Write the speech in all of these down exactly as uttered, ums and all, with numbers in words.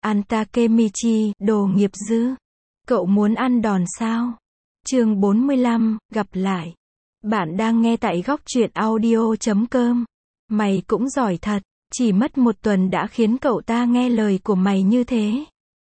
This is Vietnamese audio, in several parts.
Ăn Takemichi, đồ nghiệp dư. Cậu muốn ăn đòn sao? Chương bốn mươi lăm, gặp lại. Bạn đang nghe tại góc truyện audio chấm com. Mày cũng giỏi thật, chỉ mất một tuần đã khiến cậu ta nghe lời của mày như thế.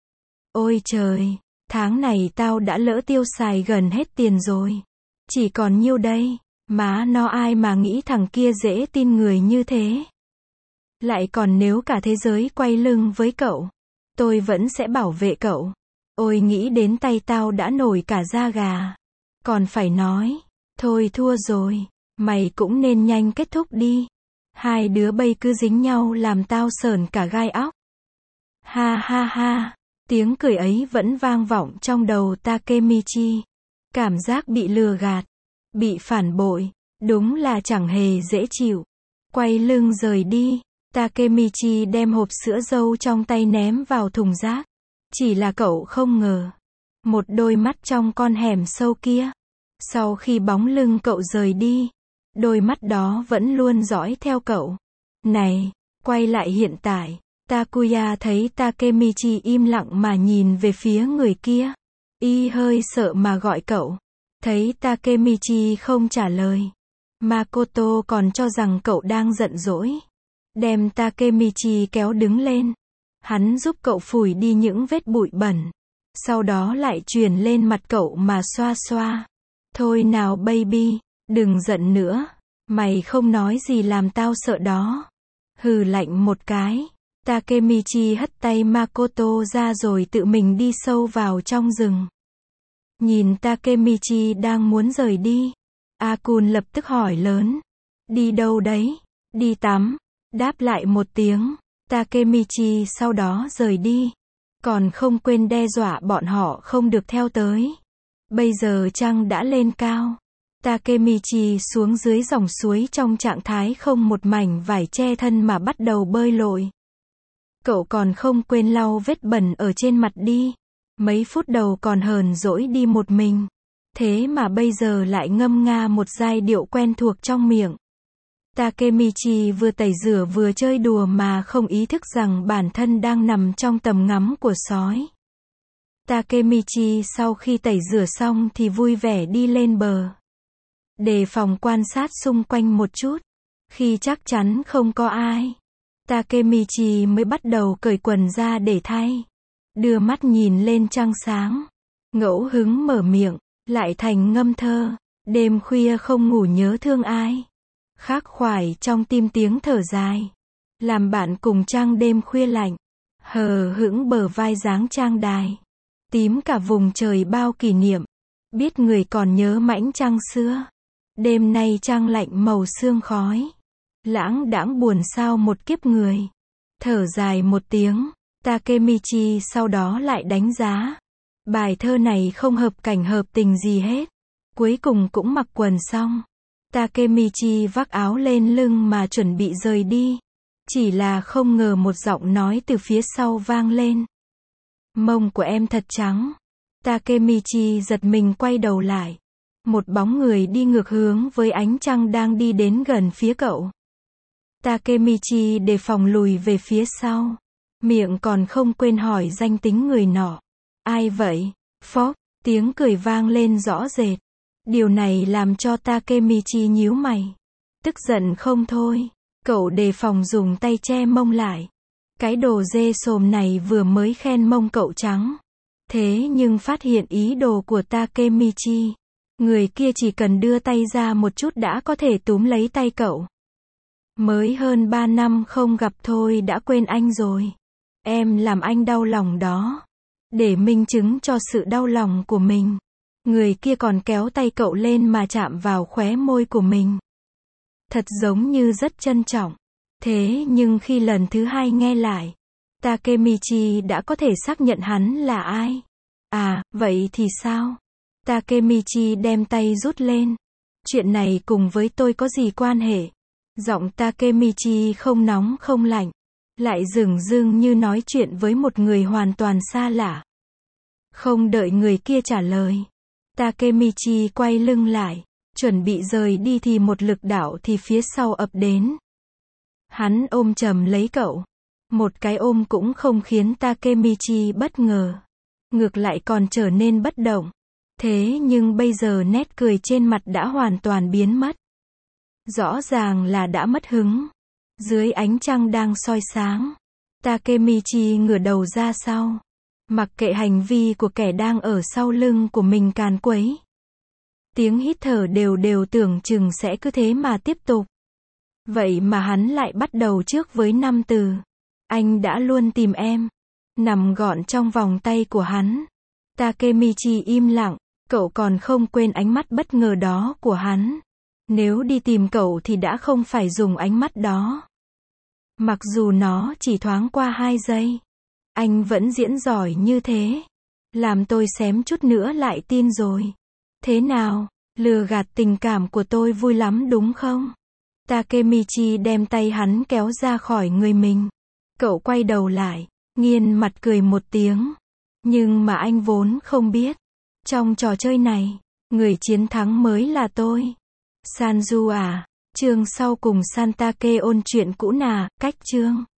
Ôi trời, tháng này tao đã lỡ tiêu xài gần hết tiền rồi. Chỉ còn nhiêu đây, má nó ai mà nghĩ thằng kia dễ tin người như thế. Lại còn nếu cả thế giới quay lưng với cậu, tôi vẫn sẽ bảo vệ cậu. Ôi nghĩ đến tay tao đã nổi cả da gà. Còn phải nói, thôi thua rồi, mày cũng nên nhanh kết thúc đi. Hai đứa bây cứ dính nhau làm tao sởn cả gai óc. Ha ha ha, tiếng cười ấy vẫn vang vọng trong đầu Takemichi. Cảm giác bị lừa gạt, bị phản bội, đúng là chẳng hề dễ chịu. Quay lưng rời đi, Takemichi đem hộp sữa dâu trong tay ném vào thùng rác. Chỉ là cậu không ngờ, một đôi mắt trong con hẻm sâu kia, sau khi bóng lưng cậu rời đi, đôi mắt đó vẫn luôn dõi theo cậu. Này, quay lại hiện tại, Takuya thấy Takemichi im lặng mà nhìn về phía người kia. Y hơi sợ mà gọi cậu. Thấy Takemichi không trả lời, Makoto còn cho rằng cậu đang giận dỗi. Đem Takemichi kéo đứng lên. Hắn giúp cậu phủi đi những vết bụi bẩn. Sau đó lại truyền lên mặt cậu mà xoa xoa. Thôi nào baby, đừng giận nữa. Mày không nói gì làm tao sợ đó. Hừ lạnh một cái. Takemichi hất tay Makoto ra rồi tự mình đi sâu vào trong rừng. Nhìn Takemichi đang muốn rời đi, Akun lập tức hỏi lớn. Đi đâu đấy? Đi tắm. Đáp lại một tiếng. Takemichi sau đó rời đi. Còn không quên đe dọa bọn họ không được theo tới. Bây giờ trăng đã lên cao. Takemichi xuống dưới dòng suối trong trạng thái không một mảnh vải che thân mà bắt đầu bơi lội. Cậu còn không quên lau vết bẩn ở trên mặt đi. Mấy phút đầu còn hờn dỗi đi một mình. Thế mà bây giờ lại ngâm nga một giai điệu quen thuộc trong miệng. Takemichi vừa tẩy rửa vừa chơi đùa mà không ý thức rằng bản thân đang nằm trong tầm ngắm của sói. Takemichi sau khi tẩy rửa xong thì vui vẻ đi lên bờ. Đề phòng quan sát xung quanh một chút. Khi chắc chắn không có ai, Takemichi mới bắt đầu cởi quần ra để thay. Đưa mắt nhìn lên trăng sáng. Ngẫu hứng mở miệng, lại thành ngâm thơ. Đêm khuya không ngủ nhớ thương ai. Khắc khoải trong tim tiếng thở dài. Làm bạn cùng trăng đêm khuya lạnh. Hờ hững bờ vai dáng trang đài. Tím cả vùng trời bao kỷ niệm. Biết người còn nhớ mãnh trăng xưa. Đêm nay trăng lạnh màu sương khói. Lãng đãng buồn sao một kiếp người. Thở dài một tiếng. Takemichi sau đó lại đánh giá. Bài thơ này không hợp cảnh hợp tình gì hết. Cuối cùng cũng mặc quần xong. Takemichi vác áo lên lưng mà chuẩn bị rời đi. Chỉ là không ngờ một giọng nói từ phía sau vang lên. Mông của em thật trắng. Takemichi giật mình quay đầu lại. Một bóng người đi ngược hướng với ánh trăng đang đi đến gần phía cậu. Takemichi đề phòng lùi về phía sau. Miệng còn không quên hỏi danh tính người nọ. Ai vậy? Phốc, tiếng cười vang lên rõ rệt. Điều này làm cho Takemichi nhíu mày. Tức giận không thôi. Cậu đề phòng dùng tay che mông lại. Cái đồ dê sồm này vừa mới khen mông cậu trắng. Thế nhưng phát hiện ý đồ của Takemichi. Người kia chỉ cần đưa tay ra một chút đã có thể túm lấy tay cậu. Mới hơn ba năm không gặp thôi đã quên anh rồi. Em làm anh đau lòng đó. Để minh chứng cho sự đau lòng của mình. Người kia còn kéo tay cậu lên mà chạm vào khóe môi của mình. Thật giống như rất trân trọng. Thế nhưng khi lần thứ hai nghe lại, Takemichi đã có thể xác nhận hắn là ai. À, vậy thì sao? Takemichi đem tay rút lên. Chuyện này cùng với tôi có gì quan hệ? Giọng Takemichi không nóng không lạnh. Lại dửng dưng như nói chuyện với một người hoàn toàn xa lạ. Không đợi người kia trả lời. Takemichi quay lưng lại. Chuẩn bị rời đi thì một lực đạo thì phía sau ập đến. Hắn ôm chầm lấy cậu. Một cái ôm cũng không khiến Takemichi bất ngờ. Ngược lại còn trở nên bất động. Thế nhưng bây giờ nét cười trên mặt đã hoàn toàn biến mất. Rõ ràng là đã mất hứng. Dưới ánh trăng đang soi sáng, Takemichi ngửa đầu ra sau. Mặc kệ hành vi của kẻ đang ở sau lưng của mình càn quấy. Tiếng hít thở đều đều tưởng chừng sẽ cứ thế mà tiếp tục. Vậy mà hắn lại bắt đầu trước với năm từ. Anh đã luôn tìm em. Nằm gọn trong vòng tay của hắn. Takemichi im lặng, cậu còn không quên ánh mắt bất ngờ đó của hắn. Nếu đi tìm cậu thì đã không phải dùng ánh mắt đó. Mặc dù nó chỉ thoáng qua hai giây. Anh vẫn diễn giỏi như thế. Làm tôi xém chút nữa lại tin rồi. Thế nào, lừa gạt tình cảm của tôi vui lắm đúng không? Takemichi đem tay hắn kéo ra khỏi người mình. Cậu quay đầu lại, nghiêng mặt cười một tiếng. Nhưng mà anh vốn không biết. Trong trò chơi này, người chiến thắng mới là tôi. Sanju à, chương sau cùng Santake ôn chuyện cũ nà, cách chương.